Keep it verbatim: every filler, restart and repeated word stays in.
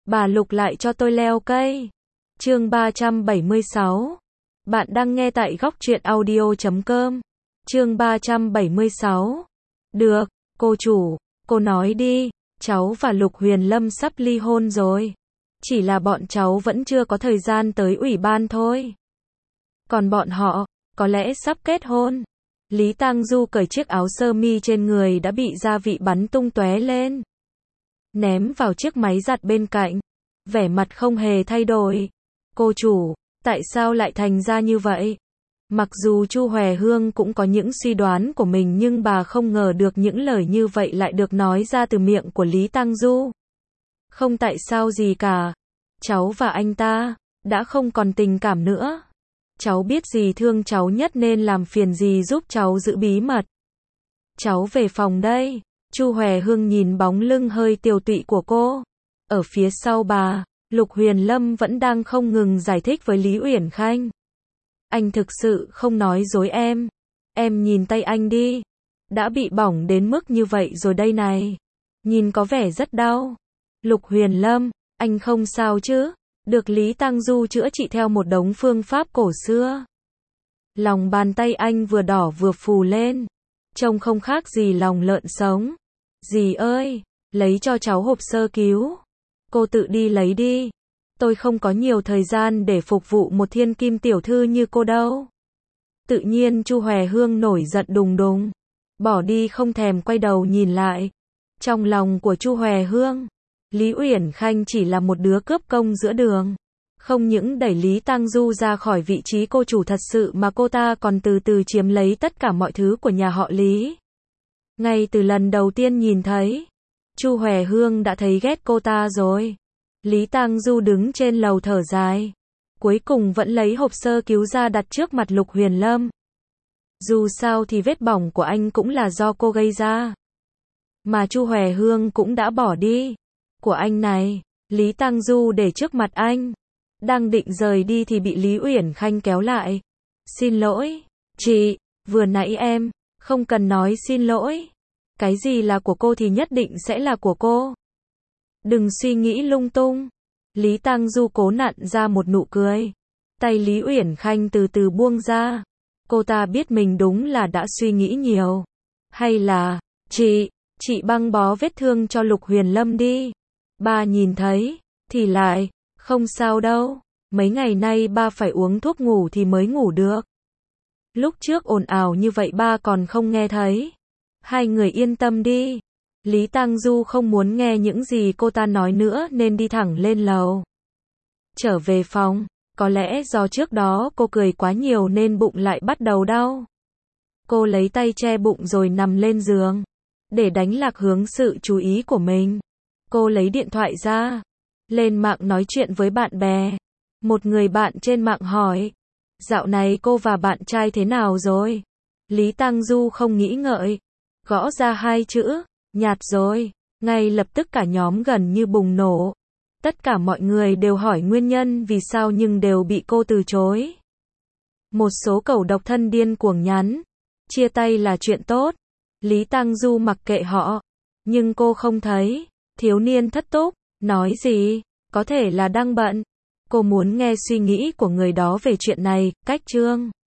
Bà Lục lại cho tôi leo cây. Chương ba trăm bảy mươi sáu. Bạn đang nghe tại góc truyện audio chấm com. Chương ba trăm bảy mươi sáu. Được, cô chủ, cô nói đi, cháu và Lục Huyền Lâm sắp ly hôn rồi. Chỉ là bọn cháu vẫn chưa có thời gian tới ủy ban thôi. Còn bọn họ, có lẽ sắp kết hôn. Lý Tang Du cởi chiếc áo sơ mi trên người đã bị gia vị bắn tung tóe lên, ném vào chiếc máy giặt bên cạnh, vẻ mặt không hề thay đổi. Cô chủ, tại sao lại thành ra như vậy? Mặc dù Chu Hòe Hương cũng có những suy đoán của mình nhưng bà không ngờ được những lời như vậy lại được nói ra từ miệng của Lý Tang Du. Không tại sao gì cả. Cháu và anh ta đã không còn tình cảm nữa. Cháu biết dì thương cháu nhất nên làm phiền dì giúp cháu giữ bí mật. Cháu về phòng đây. Chu Hòe Hương nhìn bóng lưng hơi tiều tụy của cô. Ở phía sau bà, Lục Huyền Lâm vẫn đang không ngừng giải thích với Lý Uyển Khanh. Anh thực sự không nói dối em. Em nhìn tay anh đi. Đã bị bỏng đến mức như vậy rồi đây này. Nhìn có vẻ rất đau. Lục Huyền Lâm, anh không sao chứ? Được Lý Tang Du chữa trị theo một đống phương pháp cổ xưa. Lòng bàn tay anh vừa đỏ vừa phù lên. Trông không khác gì lòng lợn sống. Dì ơi, lấy cho cháu hộp sơ cứu. Cô tự đi lấy đi. Tôi không có nhiều thời gian để phục vụ một thiên kim tiểu thư như cô đâu. Tự nhiên Chu Hòe Hương nổi giận đùng đùng. Bỏ đi không thèm quay đầu nhìn lại. Trong lòng của Chu Hòe Hương, Lý Uyển Khanh chỉ là một đứa cướp công giữa đường. Không những đẩy Lý Tang Du ra khỏi vị trí cô chủ thật sự mà cô ta còn từ từ chiếm lấy tất cả mọi thứ của nhà họ Lý. Ngay từ lần đầu tiên nhìn thấy, Chu Hòe Hương đã thấy ghét cô ta rồi. Lý Tang Du đứng trên lầu thở dài. Cuối cùng vẫn lấy hộp sơ cứu ra đặt trước mặt Lục Huyền Lâm. Dù sao thì vết bỏng của anh cũng là do cô gây ra. Mà Chu Hòe Hương cũng đã bỏ đi. Của anh này, Lý Tang Du để trước mặt anh. Đang định rời đi thì bị Lý Uyển Khanh kéo lại. Xin lỗi, chị, vừa nãy em, không cần nói xin lỗi. Cái gì là của cô thì nhất định sẽ là của cô. Đừng suy nghĩ lung tung. Lý Tang Du cố nặn ra một nụ cười. Tay Lý Uyển Khanh từ từ buông ra. Cô ta biết mình đúng là đã suy nghĩ nhiều. Hay là, chị, chị băng bó vết thương cho Lục Huyền Lâm đi. Ba nhìn thấy, thì lại, không sao đâu. Mấy ngày nay ba phải uống thuốc ngủ thì mới ngủ được. Lúc trước ồn ào như vậy ba còn không nghe thấy. Hai người yên tâm đi. Lý Tang Du không muốn nghe những gì cô ta nói nữa nên đi thẳng lên lầu. Trở về phòng, có lẽ do trước đó cô cười quá nhiều nên bụng lại bắt đầu đau. Cô lấy tay che bụng rồi nằm lên giường. Để đánh lạc hướng sự chú ý của mình, cô lấy điện thoại ra. Lên mạng nói chuyện với bạn bè. Một người bạn trên mạng hỏi, dạo này cô và bạn trai thế nào rồi? Lý Tang Du không nghĩ ngợi, gõ ra hai chữ, nhạt rồi. Ngay lập tức cả nhóm gần như bùng nổ. Tất cả mọi người đều hỏi nguyên nhân vì sao nhưng đều bị cô từ chối. Một số cẩu độc thân điên cuồng nhắn, chia tay là chuyện tốt. Lý Tang Du mặc kệ họ, nhưng cô không thấy. Thiếu niên thất túc, nói gì, có thể là đang bận. Cô muốn nghe suy nghĩ của người đó về chuyện này. Cách chương